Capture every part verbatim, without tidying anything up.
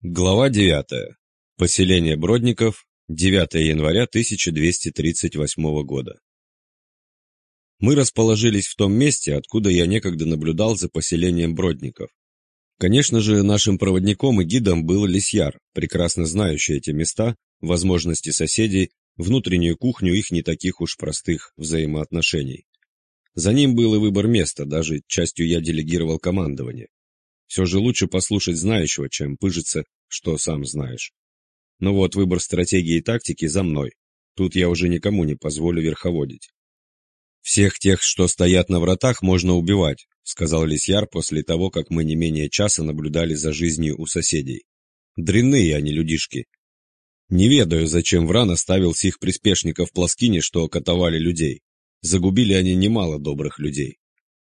Глава девятая. Поселение Бродников. девятое января тысяча двести тридцать восьмого года. Мы расположились в том месте, откуда я некогда наблюдал за поселением Бродников. Конечно же, нашим проводником и гидом был Лисьяр, прекрасно знающий эти места, возможности соседей, внутреннюю кухню их не таких уж простых взаимоотношений. За ним был и выбор места, даже частью я делегировал командование. Все же лучше послушать знающего, чем пыжиться, что сам знаешь. Но вот выбор стратегии и тактики за мной. Тут я уже никому не позволю верховодить. «Всех тех, что стоят на вратах, можно убивать», — сказал Лисьяр после того, как мы не менее часа наблюдали за жизнью у соседей. «Дрянные они людишки. Не ведаю, зачем Вран оставил сих приспешников в Плоскине, что катовали людей. Загубили они немало добрых людей».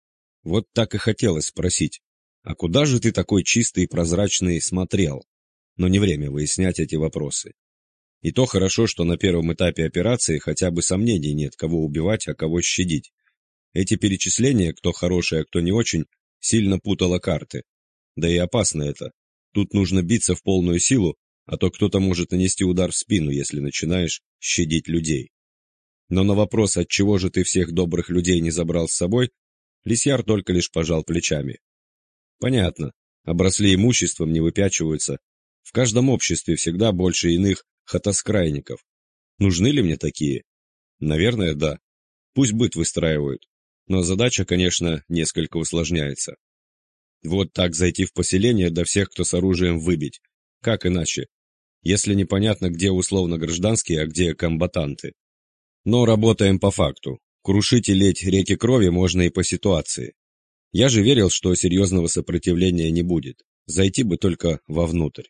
Вот так и хотелось спросить: «А куда же ты такой чистый и прозрачный смотрел?» Но не время выяснять эти вопросы. И то хорошо, что на первом этапе операции хотя бы сомнений нет, кого убивать, а кого щадить. Эти перечисления, кто хороший, а кто не очень, сильно путало карты. Да и опасно это. Тут нужно биться в полную силу, а то кто-то может нанести удар в спину, если начинаешь щадить людей. Но на вопрос, отчего же ты всех добрых людей не забрал с собой, Лисьяр только лишь пожал плечами. Понятно, обросли имуществом, не выпячиваются. В каждом обществе всегда больше иных хатоскрайников. Нужны ли мне такие? Наверное, да. Пусть быт выстраивают. Но задача, конечно, несколько усложняется. Вот так зайти в поселение, да всех, кто с оружием, выбить. Как иначе? Если непонятно, где условно гражданские, а где комбатанты. Но работаем по факту. Крушить и лить реки крови можно и по ситуации. Я же верил, что серьезного сопротивления не будет. Зайти бы только вовнутрь.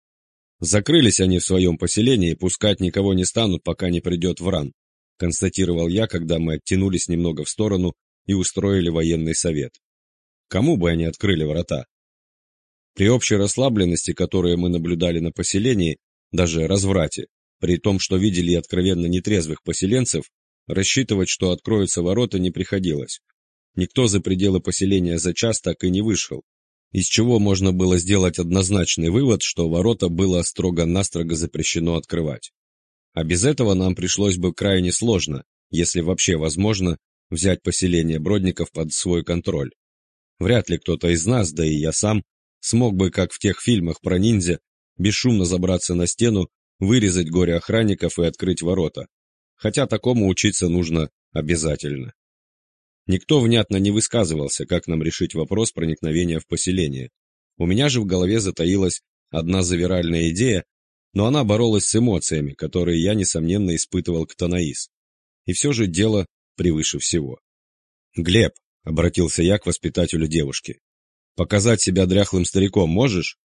Закрылись они в своем поселении, пускать никого не станут, пока не придет Вран, констатировал я, когда мы оттянулись немного в сторону и устроили военный совет. Кому бы они открыли врата? При общей расслабленности, которую мы наблюдали на поселении, даже разврате, при том, что видели откровенно нетрезвых поселенцев, рассчитывать, что откроются ворота, не приходилось. Никто за пределы поселения за час так и не вышел, из чего можно было сделать однозначный вывод, что ворота было строго-настрого запрещено открывать. А без этого нам пришлось бы крайне сложно, если вообще возможно, взять поселение Бродников под свой контроль. Вряд ли кто-то из нас, да и я сам, смог бы, как в тех фильмах про ниндзя, бесшумно забраться на стену, вырезать горе-охранников и открыть ворота. Хотя такому учиться нужно обязательно. Никто внятно не высказывался, как нам решить вопрос проникновения в поселение. У меня же в голове затаилась одна завиральная идея, но она боролась с эмоциями, которые я, несомненно, испытывал к Танаис. И все же дело превыше всего. «Глеб», — обратился я к воспитателю девушки, — «показать себя дряхлым стариком можешь?»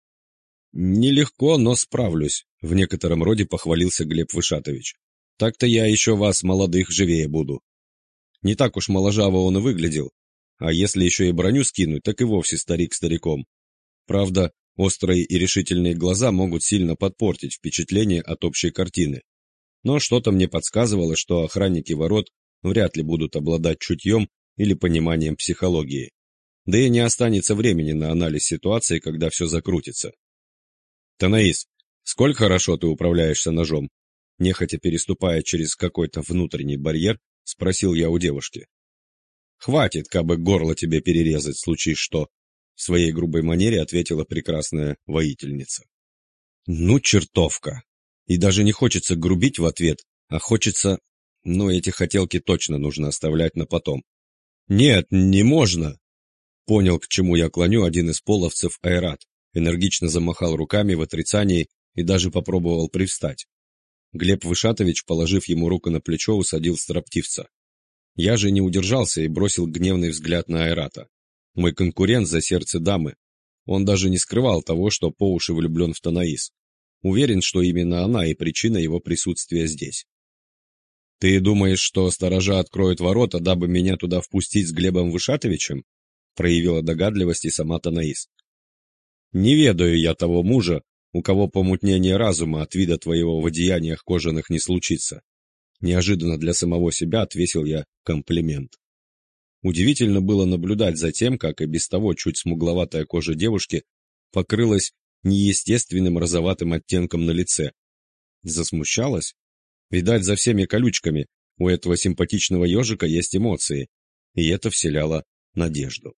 «Нелегко, но справлюсь», — в некотором роде похвалился Глеб Вышатович. «Так-то я еще вас, молодых, живее буду». Не так уж моложаво он и выглядел, а если еще и броню скинуть, так и вовсе старик стариком. Правда, острые и решительные глаза могут сильно подпортить впечатление от общей картины. Но что-то мне подсказывало, что охранники ворот вряд ли будут обладать чутьем или пониманием психологии. Да и не останется времени на анализ ситуации, когда все закрутится. «Танаис, сколь хорошо ты управляешься ножом?» Нехотя переступая через какой-то внутренний барьер, спросил я у девушки. «Хватит, кабы горло тебе перерезать, случись что», в своей грубой манере ответила прекрасная воительница. «Ну, чертовка! И даже не хочется грубить в ответ, а хочется... Ну, эти хотелки точно нужно оставлять на потом». «Нет, не можно!» Понял, к чему я клоню один из половцев Айрат, энергично замахал руками в отрицании и даже попробовал привстать. Глеб Вышатович, положив ему руку на плечо, усадил строптивца. Я же не удержался и бросил гневный взгляд на Айрата. Мой конкурент за сердце дамы. Он даже не скрывал того, что по уши влюблен в Танаис. Уверен, что именно она и причина его присутствия здесь. «Ты думаешь, что сторожа откроют ворота, дабы меня туда впустить с Глебом Вышатовичем?» проявила догадливость и сама Танаис. «Не ведаю я того мужа, у кого помутнение разума от вида твоего в одеяниях кожаных не случится». Неожиданно для самого себя отвесил я комплимент. Удивительно было наблюдать за тем, как и без того чуть смугловатая кожа девушки покрылась неестественным розоватым оттенком на лице. Засмущалась? Видать, за всеми колючками у этого симпатичного ежика есть эмоции, и это вселяло надежду.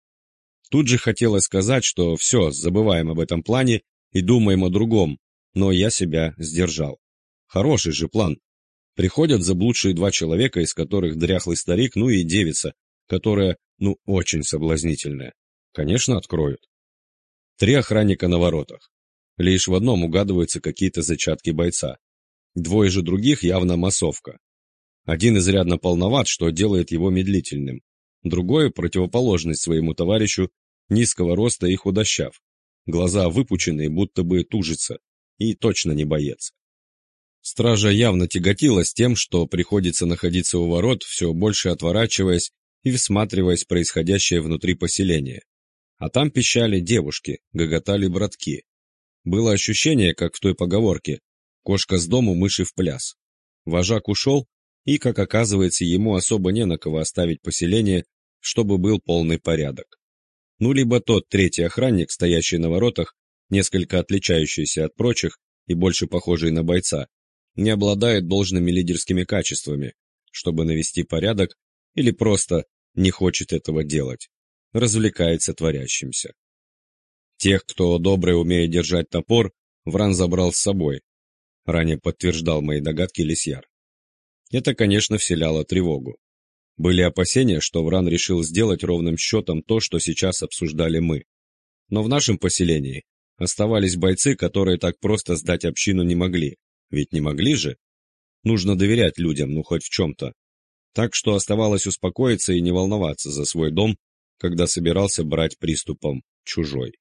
Тут же хотелось сказать, что все, забываем об этом плане и думаем о другом, но я себя сдержал. Хороший же план. Приходят заблудшие два человека, из которых дряхлый старик, ну и девица, которая, ну, очень соблазнительная. Конечно, откроют. Три охранника на воротах. Лишь в одном угадываются какие-то зачатки бойца. Двое же других явно массовка. Один изрядно полноват, что делает его медлительным. Другой, противоположность своему товарищу, низкого роста и худощав. Глаза выпученные, будто бы тужится, и точно не боец. Стража явно тяготилась тем, что приходится находиться у ворот, все больше отворачиваясь и всматриваясь в происходящее внутри поселения. А там пищали девушки, гоготали братки. Было ощущение, как в той поговорке «кошка с дому, мыши в пляс». Вожак ушел, и, как оказывается, ему особо не на кого оставить поселение, чтобы был полный порядок. Ну, либо тот третий охранник, стоящий на воротах, несколько отличающийся от прочих и больше похожий на бойца, не обладает должными лидерскими качествами, чтобы навести порядок, или просто не хочет этого делать, развлекается творящимся. Тех, кто добрый умеет держать топор, Вран забрал с собой, ранее подтверждал мои догадки лисьяр. Это, конечно, вселяло тревогу. Были опасения, что Вран решил сделать ровным счетом то, что сейчас обсуждали мы. Но в нашем поселении оставались бойцы, которые так просто сдать общину не могли. Ведь не могли же? Нужно доверять людям, ну хоть в чем-то. Так что оставалось успокоиться и не волноваться за свой дом, когда собирался брать приступом чужой.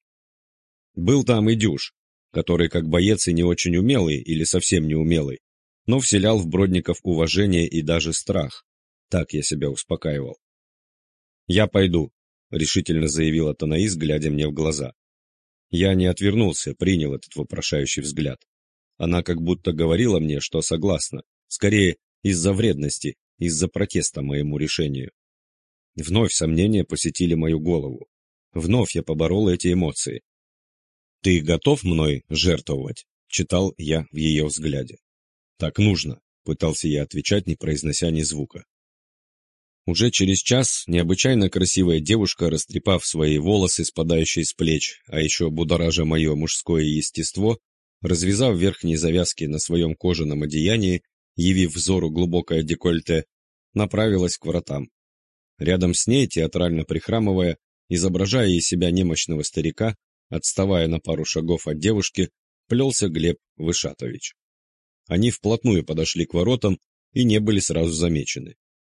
Был там и Дюш, который как боец и не очень умелый или совсем не умелый, но вселял в Бродников уважение и даже страх. Так я себя успокаивал. «Я пойду», — решительно заявила Танаис, глядя мне в глаза. Я не отвернулся, принял этот вопрошающий взгляд. Она как будто говорила мне, что согласна, скорее из-за вредности, из-за протеста моему решению. Вновь сомнения посетили мою голову. Вновь я поборол эти эмоции. «Ты готов мной жертвовать?» — читал я в ее взгляде. «Так нужно», — пытался я отвечать, не произнося ни звука. Уже через час необычайно красивая девушка, растрепав свои волосы, спадающие с плеч, а еще будоража мое мужское естество, развязав верхние завязки на своем кожаном одеянии, явив взору глубокое декольте, направилась к вратам. Рядом с ней, театрально прихрамывая, изображая из себя немощного старика, отставая на пару шагов от девушки, плелся Глеб Вышатович. Они вплотную подошли к воротам и не были сразу замечены.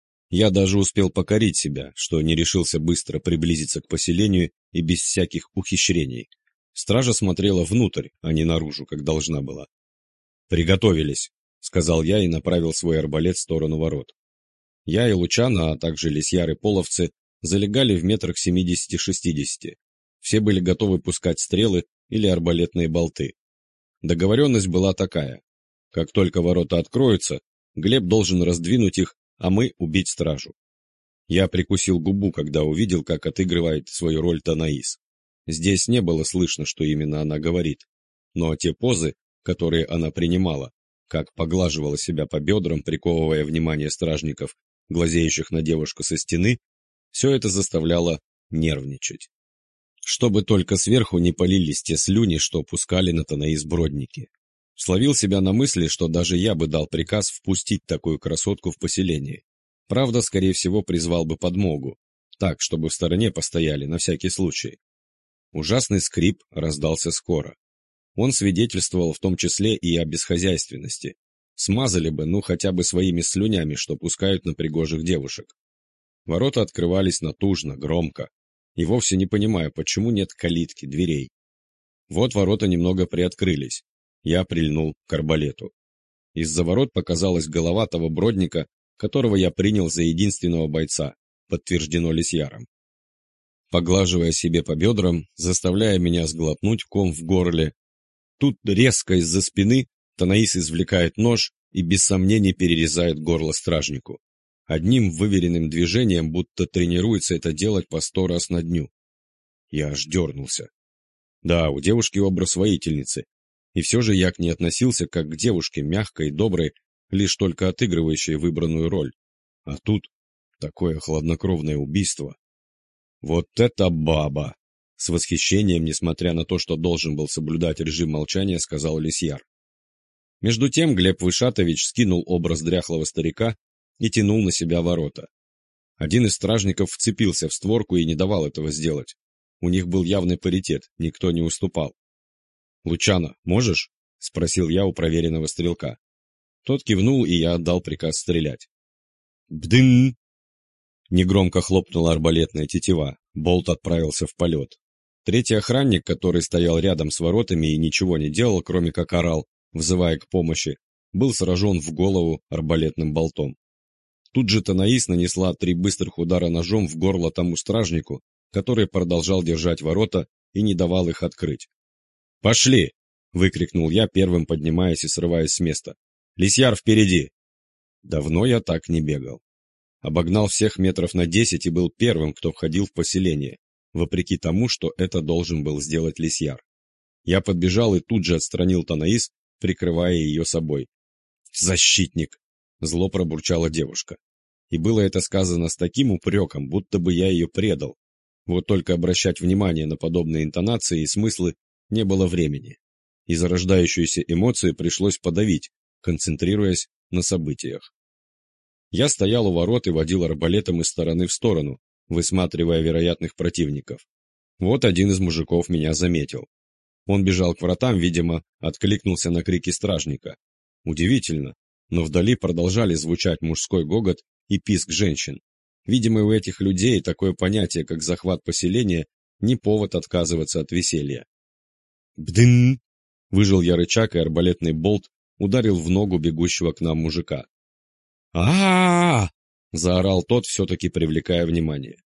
Я даже успел покорить себя, что не решился быстро приблизиться к поселению и без всяких ухищрений. Стража смотрела внутрь, а не наружу, как должна была. «Приготовились», — сказал я и направил свой арбалет в сторону ворот. Я и Лучана, а также лисьяр и половцы залегали в метрах семидесяти-шестидесяти. Все были готовы пускать стрелы или арбалетные болты. Договоренность была такая. Как только ворота откроются, Глеб должен раздвинуть их, а мы убить стражу. Я прикусил губу, когда увидел, как отыгрывает свою роль Танаис. Здесь не было слышно, что именно она говорит, но те позы, которые она принимала, как поглаживала себя по бедрам, приковывая внимание стражников, глазеющих на девушку со стены, все это заставляло нервничать. Чтобы только сверху не полились те слюни, что пускали на Танаис бродники. Словил себя на мысли, что даже я бы дал приказ впустить такую красотку в поселение. Правда, скорее всего, призвал бы подмогу, так, чтобы в стороне постояли, на всякий случай. Ужасный скрип раздался скоро. Он свидетельствовал в том числе и о бесхозяйственности. Смазали бы, ну, хотя бы своими слюнями, что пускают на пригожих девушек. Ворота открывались натужно, громко. И вовсе не понимаю, почему нет калитки, дверей. Вот ворота немного приоткрылись. Я прильнул к арбалету. Из-за ворот показалась голова того бродника, которого я принял за единственного бойца, подтверждено лисьяром. Поглаживая себе по бедрам, заставляя меня сглотнуть ком в горле, тут резко из-за спины Танаис извлекает нож и без сомнений перерезает горло стражнику. Одним выверенным движением, будто тренируется это делать по сто раз на дню. Я аж дернулся. Да, у девушки образ воительницы, и все же я к ней относился как к девушке, мягкой и доброй, лишь только отыгрывающей выбранную роль. А тут такое хладнокровное убийство. Вот это баба! С восхищением, несмотря на то, что должен был соблюдать режим молчания, сказал Лисьяр. Между тем Глеб Вышатович скинул образ дряхлого старика и тянул на себя ворота. Один из стражников вцепился в створку и не давал этого сделать. У них был явный паритет, никто не уступал. «Лучано, можешь?» — спросил я у проверенного стрелка. Тот кивнул, и я отдал приказ стрелять. «Бдын!» Негромко хлопнула арбалетная тетива, болт отправился в полет. Третий охранник, который стоял рядом с воротами и ничего не делал, кроме как орал, взывая к помощи, был сражен в голову арбалетным болтом. Тут же Танаис нанесла три быстрых удара ножом в горло тому стражнику, который продолжал держать ворота и не давал их открыть. «Пошли!» — выкрикнул я, первым поднимаясь и срываясь с места. «Лисьяр впереди!» Давно я так не бегал. Обогнал всех метров на десять и был первым, кто входил в поселение, вопреки тому, что это должен был сделать Лисьяр. Я подбежал и тут же отстранил Танаис, прикрывая ее собой. «Защитник!» — зло пробурчала девушка. И было это сказано с таким упреком, будто бы я ее предал. Вот только обращать внимание на подобные интонации и смыслы не было времени. И зарождающуюся эмоцию пришлось подавить, концентрируясь на событиях. Я стоял у ворот и водил арбалетом из стороны в сторону, высматривая вероятных противников. Вот один из мужиков меня заметил. Он бежал к вратам, видимо, откликнулся на крики стражника. Удивительно, но вдали продолжали звучать мужской гогот и писк женщин. Видимо, у этих людей такое понятие, как захват поселения, не повод отказываться от веселья. «Бдын!» — выжил я рычаг, и арбалетный болт ударил в ногу бегущего к нам мужика. а, -а, -а, -а заорал тот, все-таки привлекая внимание.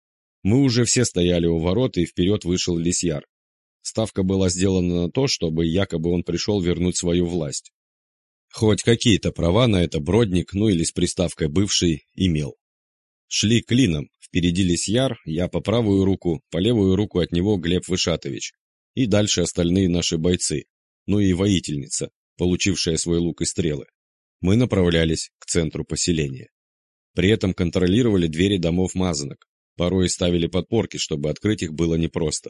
Мы уже все стояли у ворот, и вперед вышел Лисьяр. Ставка была сделана на то, чтобы якобы он пришел вернуть свою власть. Хоть какие-то права на это Бродник, ну или с приставкой «бывший», имел. Шли клином, впереди Лисьяр, я по правую руку, по левую руку от него Глеб Вышатович, и дальше остальные наши бойцы, ну и воительница, получившая свой лук и стрелы. Мы направлялись к центру поселения. При этом контролировали двери домов мазанок, порой ставили подпорки, чтобы открыть их было непросто.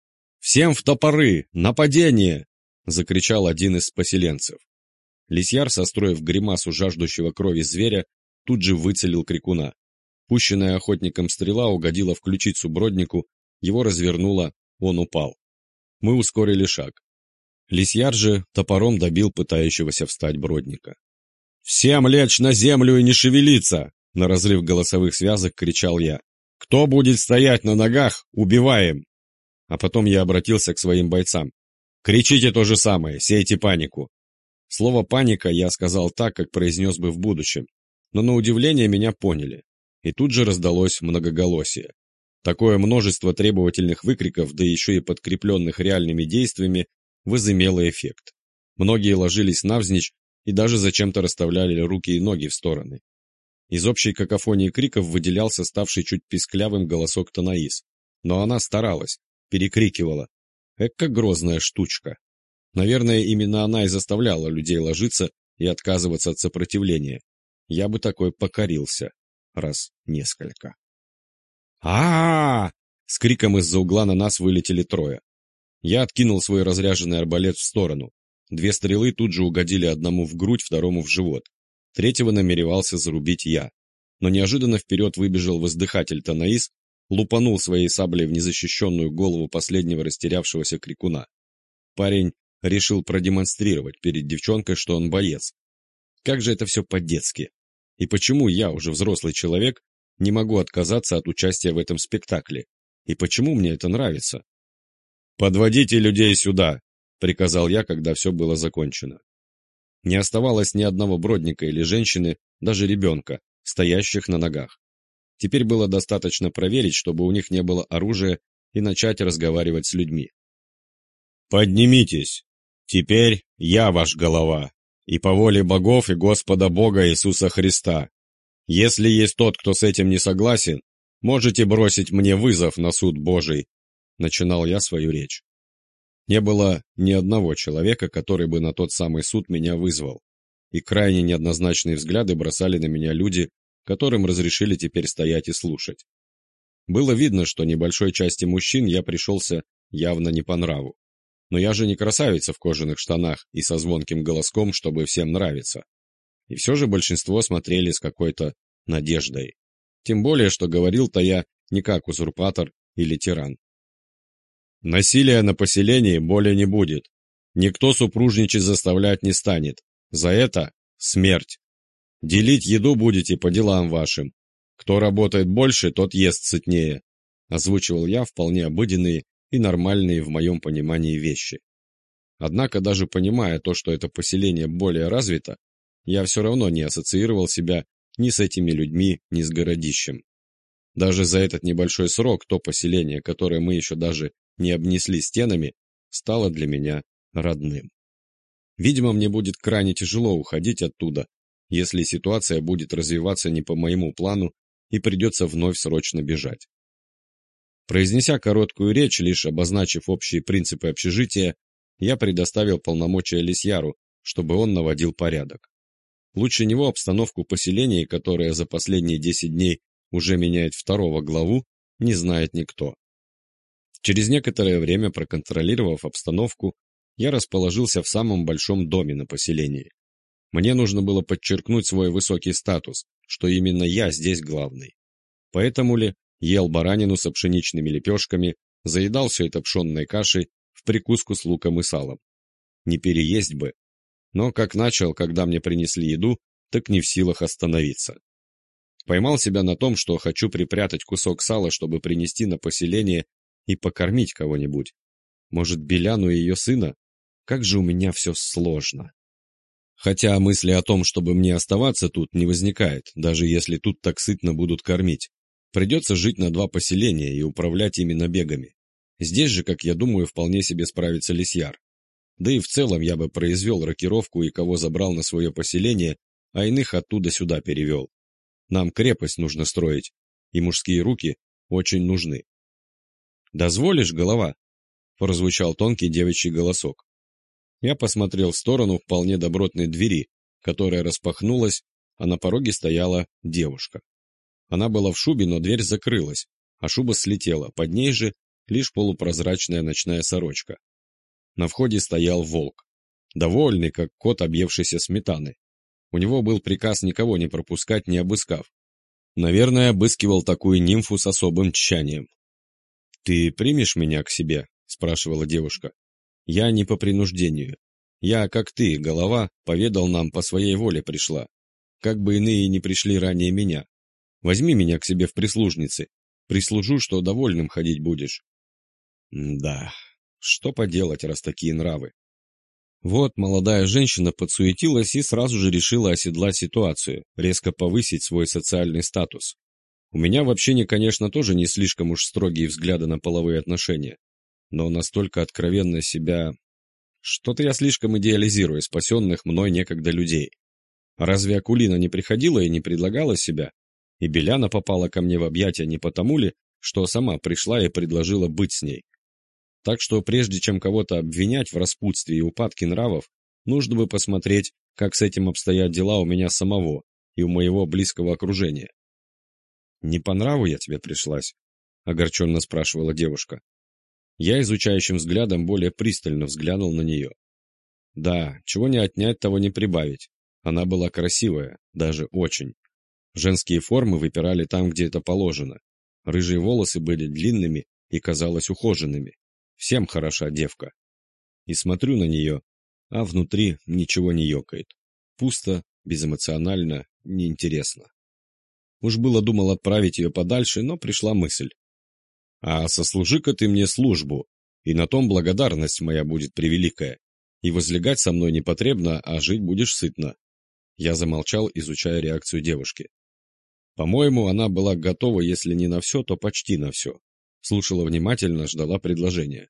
«Всем в топоры! Нападение!» — закричал один из поселенцев. Лисьяр, состроив гримасу жаждущего крови зверя, тут же выцелил крикуна. Пущенная охотником стрела угодила в ключицу Броднику, его развернуло, он упал. Мы ускорили шаг. Лисьяр же топором добил пытающегося встать Бродника. «Всем лечь на землю и не шевелиться!» — на разрыв голосовых связок кричал я. «Кто будет стоять на ногах, убиваем!» А потом я обратился к своим бойцам. «Кричите то же самое, сейте панику!» Слово «паника» я сказал так, как произнес бы в будущем, но на удивление меня поняли. И тут же раздалось многоголосие. Такое множество требовательных выкриков, да еще и подкрепленных реальными действиями, возымело эффект. Многие ложились навзничь и даже зачем-то расставляли руки и ноги в стороны. Из общей какофонии криков выделялся ставший чуть писклявым голосок Танаис. Но она старалась, перекрикивала. Эка грозная штучка. Наверное, именно она и заставляла людей ложиться и отказываться от сопротивления. Я бы такой покорился. Раз несколько. а, -а, -а С криком из-за угла на нас вылетели трое. Я откинул свой разряженный арбалет в сторону. Две стрелы тут же угодили одному в грудь, второму в живот. Третьего намеревался зарубить я. Но неожиданно вперед выбежал воздыхатель Танаис, лупанул своей саблей в незащищенную голову последнего растерявшегося крикуна. Парень решил продемонстрировать перед девчонкой, что он боец. Как же это все по-детски. И почему я, уже взрослый человек, не могу отказаться от участия в этом спектакле? И почему мне это нравится? «Подводите людей сюда!» — приказал я, когда все было закончено. Не оставалось ни одного Бродника или женщины, даже ребенка, стоящих на ногах. Теперь было достаточно проверить, чтобы у них не было оружия, и начать разговаривать с людьми. «Поднимитесь! Теперь я ваш голова, и по воле богов и Господа Бога Иисуса Христа. Если есть тот, кто с этим не согласен, можете бросить мне вызов на суд Божий», — начинал я свою речь. Не было ни одного человека, который бы на тот самый суд меня вызвал, и крайне неоднозначные взгляды бросали на меня люди, которым разрешили теперь стоять и слушать. Было видно, что небольшой части мужчин я пришелся явно не по нраву. Но я же не красавица в кожаных штанах и со звонким голоском, чтобы всем нравиться. И все же большинство смотрели с какой-то надеждой. Тем более, что говорил-то я не как узурпатор или тиран. Насилия на поселении более не будет. Никто супружничать заставлять не станет. За это смерть. Делить еду будете по делам вашим. Кто работает больше, тот ест сытнее. Озвучивал я вполне обыденные и нормальные в моем понимании вещи. Однако, даже понимая то, что это поселение более развито, я все равно не ассоциировал себя ни с этими людьми, ни с городищем. Даже за этот небольшой срок то поселение, которое мы еще даже не обнесли стенами, стало для меня родным. Видимо, мне будет крайне тяжело уходить оттуда, если ситуация будет развиваться не по моему плану и придется вновь срочно бежать. Произнеся короткую речь, лишь обозначив общие принципы общежития, я предоставил полномочия Лисьяру, чтобы он наводил порядок. Лучше него обстановку поселения, которая за последние десять дней уже меняет второго главу, не знает никто. Через некоторое время, проконтролировав обстановку, я расположился в самом большом доме на поселении. Мне нужно было подчеркнуть свой высокий статус, что именно я здесь главный. Поэтому ли ел баранину со пшеничными лепешками, заедал все это пшенной кашей в прикуску с луком и салом. Не переесть бы. Но как начал, когда мне принесли еду, так не в силах остановиться. Поймал себя на том, что хочу припрятать кусок сала, чтобы принести на поселение и покормить кого-нибудь. Может, Беляну и ее сына? Как же у меня все сложно. Хотя мысли о том, чтобы мне оставаться тут, не возникает, даже если тут так сытно будут кормить. Придется жить на два поселения и управлять ими набегами. Здесь же, как я думаю, вполне себе справится Лисьяр. Да и в целом я бы произвел рокировку и кого забрал на свое поселение, а иных оттуда сюда перевел. Нам крепость нужно строить, и мужские руки очень нужны. «Дозволишь, голова?» — прозвучал тонкий девичий голосок. Я посмотрел в сторону вполне добротной двери, которая распахнулась, а на пороге стояла девушка. Она была в шубе, но дверь закрылась, а шуба слетела, под ней же лишь полупрозрачная ночная сорочка. На входе стоял волк, довольный, как кот, объевшийся сметаны. У него был приказ никого не пропускать, не обыскав. Наверное, обыскивал такую нимфу с особым тщанием. «Ты примешь меня к себе?» — спрашивала девушка. «Я не по принуждению. Я, как ты, голова, поведал нам, по своей воле пришла. Как бы иные не пришли ранее меня. Возьми меня к себе в прислужницы. Прислужу, что довольным ходить будешь». Да, что поделать, раз такие нравы. Вот молодая женщина подсуетилась и сразу же решила оседлать ситуацию, резко повысить свой социальный статус. У меня в общении, конечно, тоже не слишком уж строгие взгляды на половые отношения, но настолько откровенно себя... Что-то я слишком идеализирую спасенных мной некогда людей. Разве Акулина не приходила и не предлагала себя? И Беляна попала ко мне в объятия не потому ли, что сама пришла и предложила быть с ней? Так что прежде чем кого-то обвинять в распутстве и упадке нравов, нужно бы посмотреть, как с этим обстоят дела у меня самого и у моего близкого окружения. «Не по нраву я тебе пришлась?» — огорченно спрашивала девушка. Я изучающим взглядом более пристально взглянул на нее. Да, чего не отнять, того не прибавить. Она была красивая, даже очень. Женские формы выпирали там, где это положено. Рыжие волосы были длинными и, казалось, ухоженными. Всем хороша девка. И смотрю на нее, а внутри ничего не ёкает. Пусто, безэмоционально, неинтересно. Уж было думал отправить ее подальше, но пришла мысль. А сослужи-ка ты мне службу, и на том благодарность моя будет превеликая. И возлегать со мной не потребно, а жить будешь сытно. Я замолчал, изучая реакцию девушки. По-моему, она была готова, если не на все, то почти на все. Слушала внимательно, ждала предложения.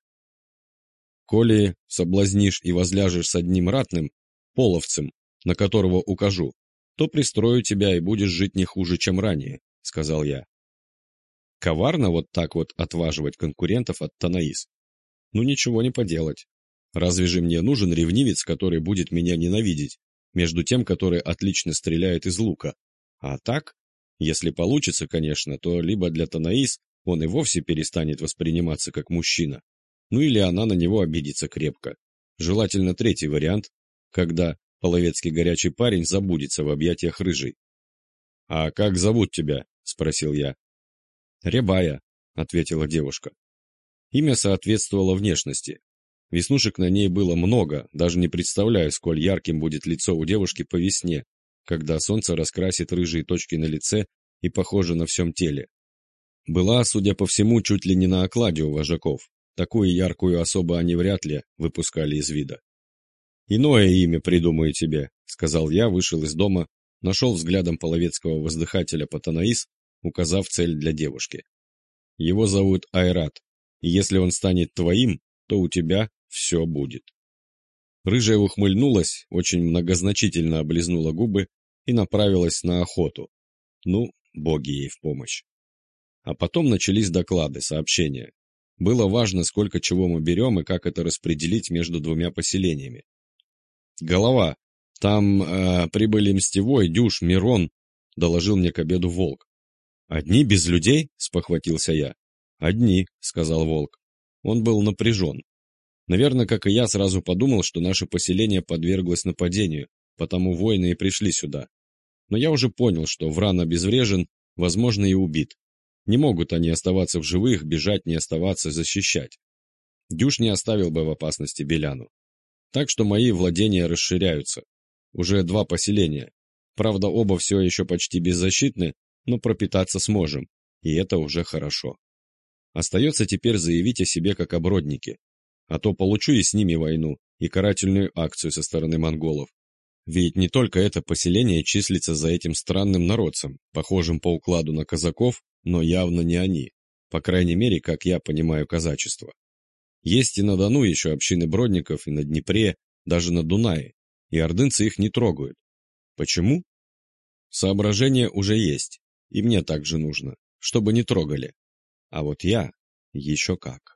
«Коли соблазнишь и возляжешь с одним ратным, половцем, на которого укажу, то пристрою тебя и будешь жить не хуже, чем ранее», — сказал я. Коварно вот так вот отваживать конкурентов от Танаис. Ну ничего не поделать. Разве же мне нужен ревнивец, который будет меня ненавидеть, между тем, который отлично стреляет из лука? А так, если получится, конечно, то либо для Танаис он и вовсе перестанет восприниматься как мужчина, ну или она на него обидится крепко. Желательно третий вариант, когда половецкий горячий парень забудется в объятиях рыжей. «А как зовут тебя?» – спросил я. «Рябая», – ответила девушка. Имя соответствовало внешности. Веснушек на ней было много, даже не представляю, сколь ярким будет лицо у девушки по весне, когда солнце раскрасит рыжие точки на лице и похоже на всем теле. Была, судя по всему, чуть ли не на окладе у вожаков. Такую яркую особу они вряд ли выпускали из вида. «Иное имя придумаю тебе», — сказал я, вышел из дома, нашел взглядом половецкого воздыхателя по Танаис, указав цель для девушки. «Его зовут Айрат, и если он станет твоим, то у тебя все будет». Рыжая ухмыльнулась, очень многозначительно облизнула губы и направилась на охоту. Ну, боги ей в помощь. А потом начались доклады, сообщения. Было важно, сколько чего мы берем и как это распределить между двумя поселениями. «Голова, там э, прибыли Мстевой, Дюш, Мирон», — доложил мне к обеду Волк. «Одни без людей?» — спохватился я. «Одни», — сказал Волк. Он был напряжен. Наверное, как и я, сразу подумал, что наше поселение подверглось нападению, потому воины и пришли сюда. Но я уже понял, что Вран обезврежен, возможно, и убит. Не могут они оставаться в живых, бежать, не оставаться, защищать. Дюш не оставил бы в опасности Беляну. Так что мои владения расширяются. Уже два поселения. Правда, оба все еще почти беззащитны, но пропитаться сможем, и это уже хорошо. Остается теперь заявить о себе как об роднике. А то получу и с ними войну, и карательную акцию со стороны монголов. Ведь не только это поселение числится за этим странным народцем, похожим по укладу на казаков, но явно не они, по крайней мере, как я понимаю казачество. Есть и на Дону еще общины бродников, и на Днепре, даже на Дунае, и ордынцы их не трогают. Почему? Соображение уже есть, и мне также нужно, чтобы не трогали. А вот я еще как.